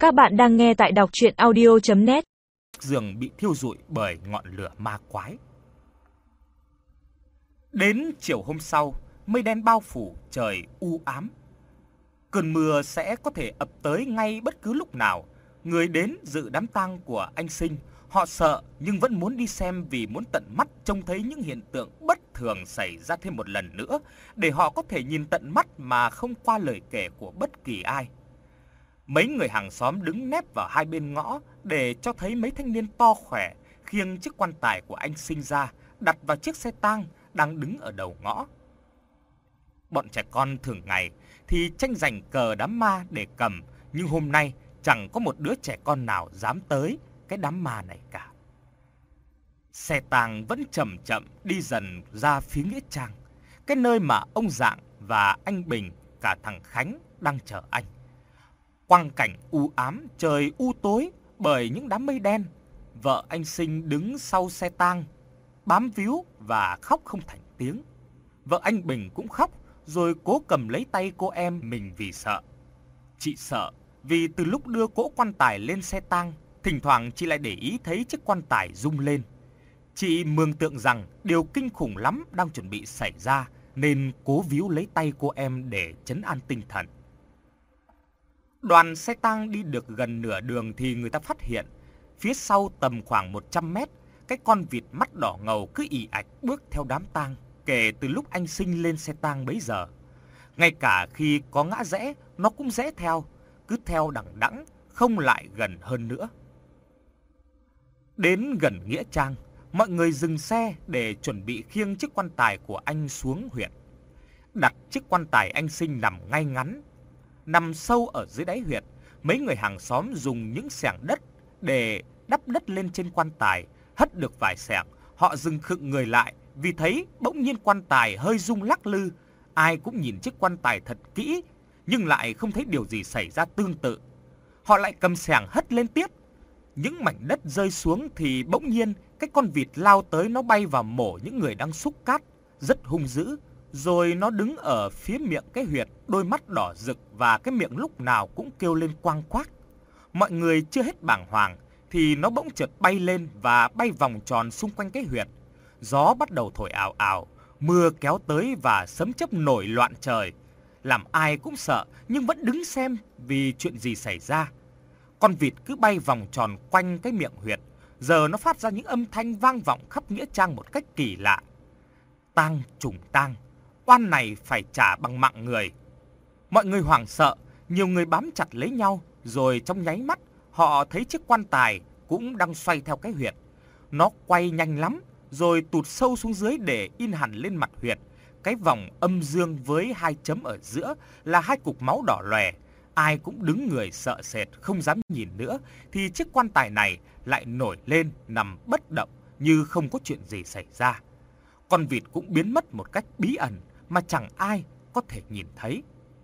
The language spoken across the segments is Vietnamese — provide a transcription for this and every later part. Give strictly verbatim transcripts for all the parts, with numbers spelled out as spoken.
Các bạn đang nghe tại đọc truyện audio chấm net. Giường bị thiêu rụi bởi ngọn lửa ma quái. Đến chiều hôm sau, mây đen bao phủ, trời u ám. Cơn mưa sẽ có thể ập tới ngay bất cứ lúc nào. Người đến dự đám tang của anh Sinh, họ sợ nhưng vẫn muốn đi xem vì muốn tận mắt trông thấy những hiện tượng bất thường xảy ra thêm một lần nữa, để họ có thể nhìn tận mắt mà không qua lời kể của bất kỳ ai. Mấy người hàng xóm đứng nép vào hai bên ngõ để cho thấy mấy thanh niên to khỏe khiêng chiếc quan tài của anh Sinh ra, đặt vào chiếc xe tang đang đứng ở đầu ngõ. Bọn trẻ con thường ngày thì tranh giành cờ đám ma để cầm, nhưng hôm nay chẳng có một đứa trẻ con nào dám tới cái đám ma này cả. Xe tang vẫn chậm chậm đi dần ra phía nghĩa trang, cái nơi mà ông Dạng và anh Bình, cả thằng Khánh đang chờ anh. Quang cảnh u ám, trời u tối bởi những đám mây đen. Vợ anh Sinh đứng sau xe tang, bám víu và khóc không thành tiếng. Vợ anh Bình cũng khóc, rồi cố cầm lấy tay cô em mình vì sợ. Chị sợ vì từ lúc đưa cỗ quan tài lên xe tang, thỉnh thoảng chị lại để ý thấy chiếc quan tài rung lên. Chị mường tượng rằng điều kinh khủng lắm đang chuẩn bị xảy ra, nên cố víu lấy tay cô em để trấn an tinh thần. Đoàn xe tang đi được gần nửa đường thì người ta phát hiện, phía sau tầm khoảng một trăm mét, cái con vịt mắt đỏ ngầu cứ ì ạch bước theo đám tang kể từ lúc anh Sinh lên xe tang bấy giờ. Ngay cả khi có ngã rẽ, nó cũng rẽ theo, cứ theo đằng đẵng, không lại gần hơn nữa. Đến gần nghĩa trang, mọi người dừng xe để chuẩn bị khiêng chiếc quan tài của anh xuống huyện. Đặt chiếc quan tài anh Sinh nằm ngay ngắn, nằm sâu ở dưới đáy huyệt. Mấy người hàng xóm dùng những xẻng đất để đắp đất lên trên quan tài. Hất được vài xẻng, họ dừng khựng người lại vì thấy bỗng nhiên quan tài hơi rung lắc lư. Ai cũng nhìn chiếc quan tài thật kỹ, nhưng lại không thấy điều gì xảy ra tương tự. Họ lại cầm xẻng hất lên tiếp. Những mảnh đất rơi xuống thì bỗng nhiên cái con vịt lao tới, nó bay vào mổ những người đang xúc cát rất hung dữ. Rồi nó đứng ở phía miệng cái huyệt, đôi mắt đỏ rực và cái miệng lúc nào cũng kêu lên quang quác. Mọi người chưa hết bàng hoàng thì nó bỗng chợt bay lên và bay vòng tròn xung quanh cái huyệt. Gió bắt đầu thổi ào ào, mưa kéo tới và sấm chớp nổi loạn trời, làm ai cũng sợ nhưng vẫn đứng xem vì chuyện gì xảy ra. Con vịt cứ bay vòng tròn quanh cái miệng huyệt, giờ nó phát ra những âm thanh vang vọng khắp nghĩa trang một cách kỳ lạ. Tang trùng tang, oan này phải trả bằng mạng người. Mọi người hoảng sợ, nhiều người bám chặt lấy nhau, rồi trong nháy mắt họ thấy chiếc quan tài cũng đang xoay theo cái huyệt. Nó quay nhanh lắm, rồi tụt sâu xuống dưới để in hẳn lên mặt huyệt. Cái vòng âm dương với hai chấm ở giữa là hai cục máu đỏ lòe. Ai cũng đứng người sợ sệt, không dám nhìn nữa, thì chiếc quan tài này lại nổi lên nằm bất động như không có chuyện gì xảy ra. Con vịt cũng biến mất một cách bí ẩn mà chẳng ai có thể nhìn thấy.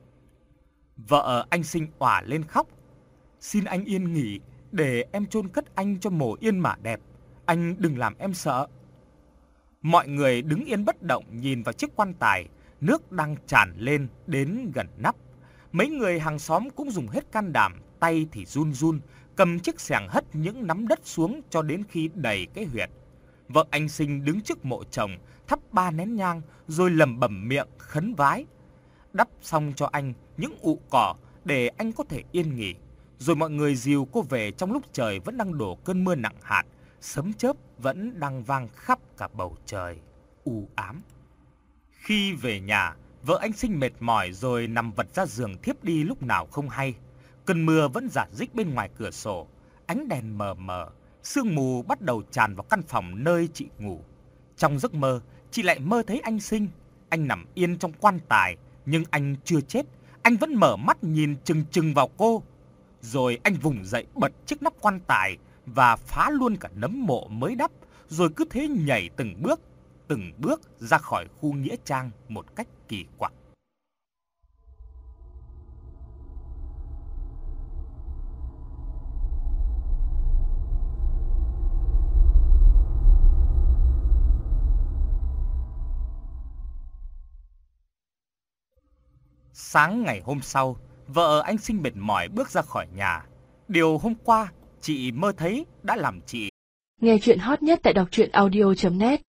Vợ anh Sinh òa lên khóc: "Xin anh yên nghỉ, để em chôn cất anh cho mồ yên mà đẹp. Anh đừng làm em sợ." Mọi người đứng yên bất động nhìn vào chiếc quan tài, nước đang tràn lên đến gần nắp. Mấy người hàng xóm cũng dùng hết can đảm, tay thì run run, cầm chiếc xẻng hất những nắm đất xuống cho đến khi đầy cái huyệt. Vợ anh Sinh đứng trước mộ chồng, thắp ba nén nhang rồi lẩm bẩm miệng khấn vái. Đắp xong cho anh những ụ cỏ để anh có thể yên nghỉ. Rồi mọi người dìu cô về trong lúc trời vẫn đang đổ cơn mưa nặng hạt, sấm chớp vẫn đang vang khắp cả bầu trời u ám. Khi về nhà, vợ anh Sinh mệt mỏi rồi nằm vật ra giường thiếp đi lúc nào không hay. Cơn mưa vẫn rả rích bên ngoài cửa sổ, ánh đèn mờ mờ, sương mù bắt đầu tràn vào căn phòng nơi chị ngủ. Trong giấc mơ, chị lại mơ thấy anh Sinh. Anh nằm yên trong quan tài, nhưng anh chưa chết. Anh vẫn mở mắt nhìn chừng chừng vào cô. Rồi anh vùng dậy bật chiếc nắp quan tài và phá luôn cả nấm mộ mới đắp, rồi cứ thế nhảy từng bước, từng bước ra khỏi khu nghĩa trang một cách kỳ quặc. Sáng ngày hôm sau, vợ anh Sinh mệt mỏi bước ra khỏi nhà. Điều hôm qua chị mơ thấy đã làm chị. Nghe chuyện hot nhất tại đọc truyện audio chấm net